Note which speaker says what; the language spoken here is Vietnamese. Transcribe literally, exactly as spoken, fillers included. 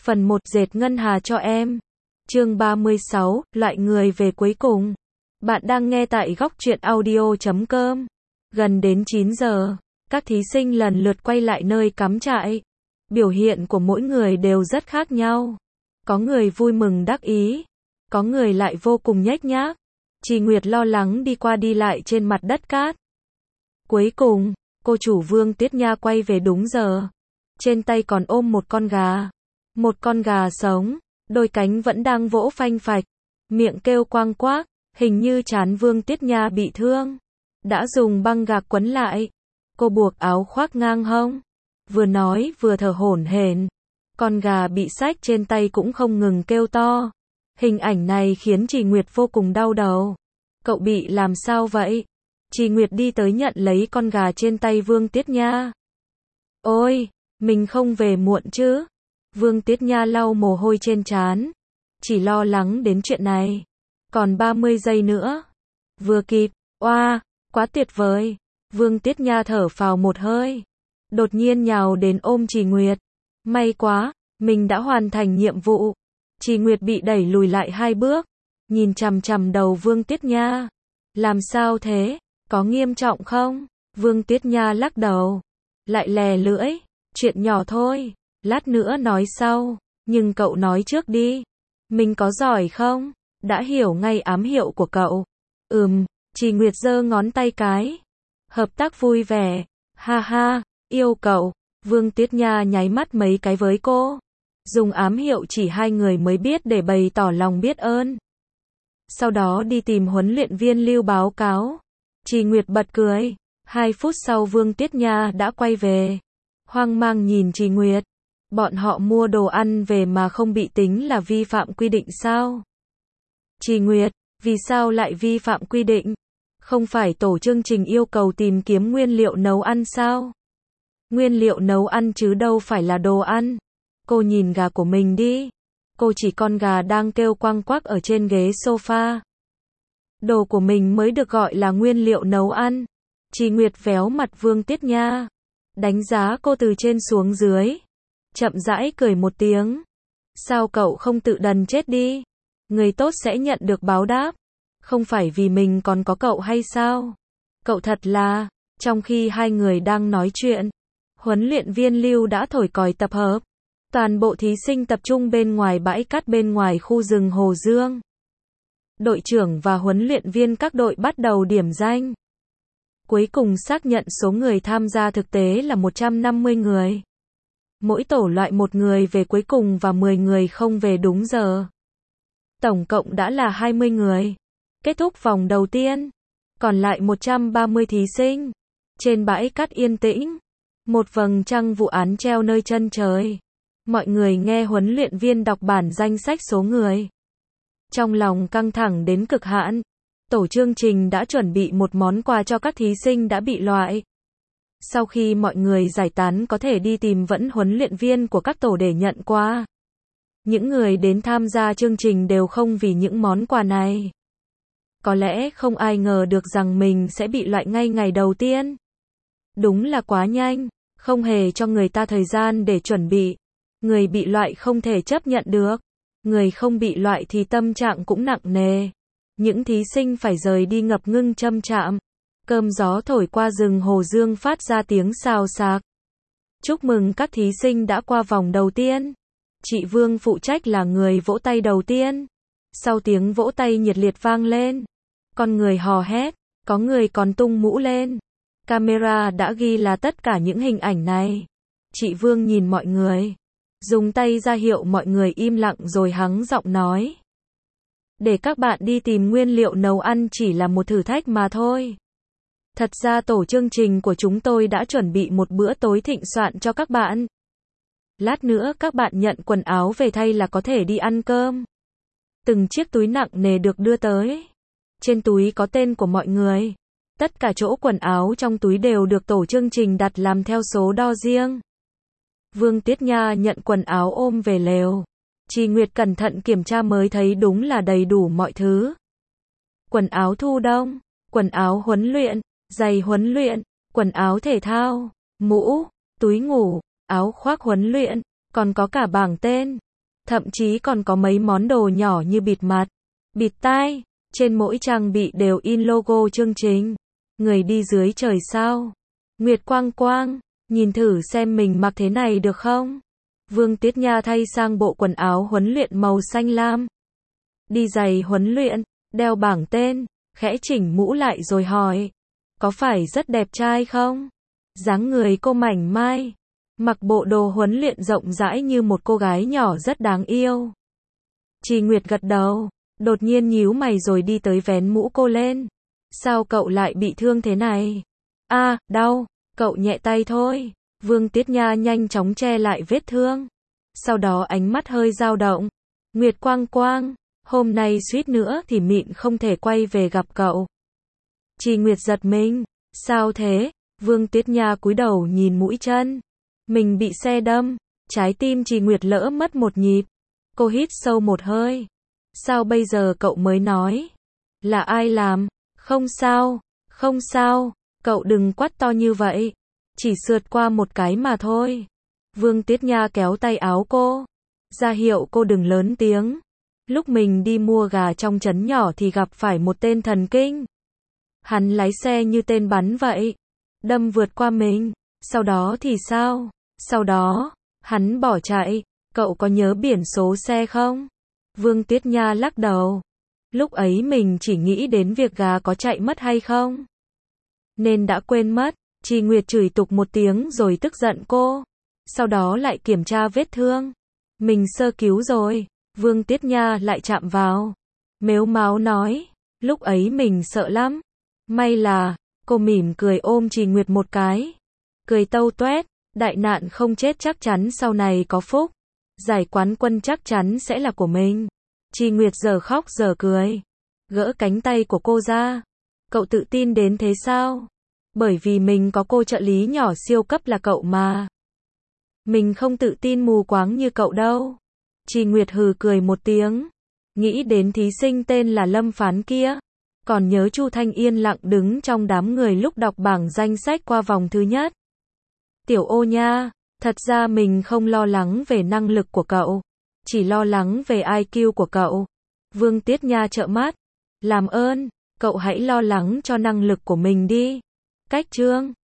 Speaker 1: Phần một dệt ngân hà cho em. Chương ba mươi sáu, loại người về cuối cùng. Bạn đang nghe tại góc truyện audio chấm com. Gần đến chín giờ, các thí sinh lần lượt quay lại nơi cắm trại. Biểu hiện của mỗi người đều rất khác nhau. Có người vui mừng đắc ý, có người lại vô cùng nhếch nhác. Trì Nguyệt lo lắng đi qua đi lại trên mặt đất cát. Cuối cùng, cô chủ Vương Tiết Nha quay về đúng giờ. Trên tay còn ôm một con gà. Một con gà sống, đôi cánh vẫn đang vỗ phanh phạch, miệng kêu quang quác, hình như trán Vương Tiết Nha bị thương. Đã dùng băng gạc quấn lại. Cô buộc áo khoác ngang hông, vừa nói vừa thở hổn hển. Con gà bị xách trên tay cũng không ngừng kêu to. Hình ảnh này khiến Trì Nguyệt vô cùng đau đầu. Cậu bị làm sao vậy? Trì Nguyệt đi tới nhận lấy con gà trên tay Vương Tiết Nha. Ôi, mình không về muộn chứ? Vương Tiết Nha lau mồ hôi trên trán, chỉ lo lắng đến chuyện này. Còn ba mươi giây nữa. Vừa kịp. Oa, quá tuyệt vời. Vương Tiết Nha thở phào một hơi, đột nhiên nhào đến ôm Trì Nguyệt. May quá, mình đã hoàn thành nhiệm vụ. Trì Nguyệt bị đẩy lùi lại hai bước, nhìn chằm chằm đầu Vương Tiết Nha. Làm sao thế? Có nghiêm trọng không? Vương Tiết Nha lắc đầu, lại lè lưỡi. Chuyện nhỏ thôi, lát nữa nói sau, nhưng cậu nói trước đi. Mình có giỏi không? Đã hiểu ngay ám hiệu của cậu. Ừm, Trì Nguyệt giơ ngón tay cái. Hợp tác vui vẻ. Ha ha, yêu cậu. Vương Tiết Nha nháy mắt mấy cái với cô. Dùng ám hiệu chỉ hai người mới biết để bày tỏ lòng biết ơn. Sau đó đi tìm huấn luyện viên Lưu báo cáo. Trì Nguyệt bật cười. Hai phút sau Vương Tiết Nha đã quay về. Hoang mang nhìn Trì Nguyệt. Bọn họ mua đồ ăn về mà không bị tính là vi phạm quy định sao? Trì Nguyệt, vì sao lại vi phạm quy định? Không phải tổ chương trình yêu cầu tìm kiếm nguyên liệu nấu ăn sao? Nguyên liệu nấu ăn chứ đâu phải là đồ ăn. Cô nhìn gà của mình đi. Cô chỉ con gà đang kêu quăng quắc ở trên ghế sofa. Đồ của mình mới được gọi là nguyên liệu nấu ăn. Trì Nguyệt véo mặt Vương Tiết Nha, đánh giá cô từ trên xuống dưới. Chậm rãi cười một tiếng. Sao cậu không tự đần chết đi? Người tốt sẽ nhận được báo đáp. Không phải vì mình còn có cậu hay sao? Cậu thật là... Trong khi hai người đang nói chuyện, huấn luyện viên Lưu đã thổi còi tập hợp. Toàn bộ thí sinh tập trung bên ngoài bãi cát bên ngoài khu rừng Hồ Dương. Đội trưởng và huấn luyện viên các đội bắt đầu điểm danh. Cuối cùng xác nhận số người tham gia thực tế là một trăm năm mươi người. Mỗi tổ loại một người về cuối cùng và mười người không về đúng giờ. Tổng cộng đã là hai mươi người. Kết thúc vòng đầu tiên. Còn lại một trăm ba mươi thí sinh. Trên bãi cát yên tĩnh. Một vầng trăng vụ án treo nơi chân trời. Mọi người nghe huấn luyện viên đọc bản danh sách số người. Trong lòng căng thẳng đến cực hạn. Tổ chương trình đã chuẩn bị một món quà cho các thí sinh đã bị loại. Sau khi mọi người giải tán có thể đi tìm vẫn huấn luyện viên của các tổ để nhận quà. Những người đến tham gia chương trình đều không vì những món quà này. Có lẽ không ai ngờ được rằng mình sẽ bị loại ngay ngày đầu tiên. Đúng là quá nhanh, không hề cho người ta thời gian để chuẩn bị. Người bị loại không thể chấp nhận được. Người không bị loại thì tâm trạng cũng nặng nề. Những thí sinh phải rời đi ngập ngưng châm chạm. Cơm gió thổi qua rừng Hồ Dương phát ra tiếng xào xạc. Chúc mừng các thí sinh đã qua vòng đầu tiên. Chị Vương phụ trách là người vỗ tay đầu tiên. Sau tiếng vỗ tay nhiệt liệt vang lên, con người hò hét, có người còn tung mũ lên. Camera đã ghi là tất cả những hình ảnh này. Chị Vương nhìn mọi người, dùng tay ra hiệu mọi người im lặng rồi hắng giọng nói. Để các bạn đi tìm nguyên liệu nấu ăn chỉ là một thử thách mà thôi. Thật ra tổ chương trình của chúng tôi đã chuẩn bị một bữa tối thịnh soạn cho các bạn. Lát nữa các bạn nhận quần áo về thay là có thể đi ăn cơm. Từng chiếc túi nặng nề được đưa tới. Trên túi có tên của mọi người. Tất cả chỗ quần áo trong túi đều được tổ chương trình đặt làm theo số đo riêng. Vương Tiết Nha nhận quần áo ôm về lều. Trì Nguyệt cẩn thận kiểm tra mới thấy đúng là đầy đủ mọi thứ. Quần áo thu đông, quần áo huấn luyện, giày huấn luyện, quần áo thể thao, mũ, túi ngủ, áo khoác huấn luyện, còn có cả bảng tên. thậm chí còn có mấy món đồ nhỏ như bịt mặt, bịt tai, trên mỗi trang bị đều in logo chương trình. Người đi dưới trời sao? Nguyệt Quang Quang, nhìn thử xem mình mặc thế này được không? Vương Tiết Nha thay sang bộ quần áo huấn luyện màu xanh lam. Đi giày huấn luyện, đeo bảng tên, khẽ chỉnh mũ lại rồi hỏi. Có phải rất đẹp trai không? Dáng người cô mảnh mai, mặc bộ đồ huấn luyện rộng rãi như một cô gái nhỏ rất đáng yêu. Trì Nguyệt gật đầu, đột nhiên nhíu mày rồi đi tới vén mũ cô lên. Sao cậu lại bị thương thế này? À, đau, cậu nhẹ tay thôi. Vương Tiết Nha nhanh chóng che lại vết thương. Sau đó ánh mắt hơi dao động. Nguyệt Quang Quang, hôm nay suýt nữa thì mịn không thể quay về gặp cậu. Trì Nguyệt giật mình. Sao thế? Vương Tiết Nha cúi đầu nhìn mũi chân. Mình bị xe đâm. Trái tim Trì Nguyệt lỡ mất một nhịp. Cô hít sâu một hơi. Sao bây giờ cậu mới nói? Là ai làm? Không sao, không sao, cậu đừng quát to như vậy. Chỉ sượt qua một cái mà thôi. Vương Tiết Nha kéo tay áo cô, ra hiệu cô đừng lớn tiếng. Lúc mình đi mua gà trong trấn nhỏ thì gặp phải một tên thần kinh. Hắn lái xe như tên bắn vậy, đâm vượt qua mình. Sau đó thì sao? Sau đó, hắn bỏ chạy. Cậu có nhớ biển số xe không? Vương Tiết Nha lắc đầu. Lúc ấy mình chỉ nghĩ đến việc gà có chạy mất hay không, nên đã quên mất. Trì Nguyệt chửi tục một tiếng rồi tức giận cô. Sau đó lại kiểm tra vết thương. Mình sơ cứu rồi. Vương Tiết Nha lại chạm vào. Mếu máo nói. Lúc ấy mình sợ lắm. May là, cô mỉm cười ôm Trì Nguyệt một cái. Cười tâu tuét. Đại nạn không chết chắc chắn sau này có phúc. Giải quán quân chắc chắn sẽ là của mình. Trì Nguyệt giờ khóc giờ cười. Gỡ cánh tay của cô ra. Cậu tự tin đến thế sao? Bởi vì mình có cô trợ lý nhỏ siêu cấp là cậu mà. Mình không tự tin mù quáng như cậu đâu. Trì Nguyệt hừ cười một tiếng. Nghĩ đến thí sinh tên là Lâm Phán kia. Còn nhớ Chu Thanh yên lặng đứng trong đám người lúc đọc bảng danh sách qua vòng thứ nhất. Tiểu Ô nha, thật ra mình không lo lắng về năng lực của cậu. Chỉ lo lắng về i kiu của cậu. Vương Tiết Nha trợn mắt. Làm ơn, cậu hãy lo lắng cho năng lực của mình đi. Cách chương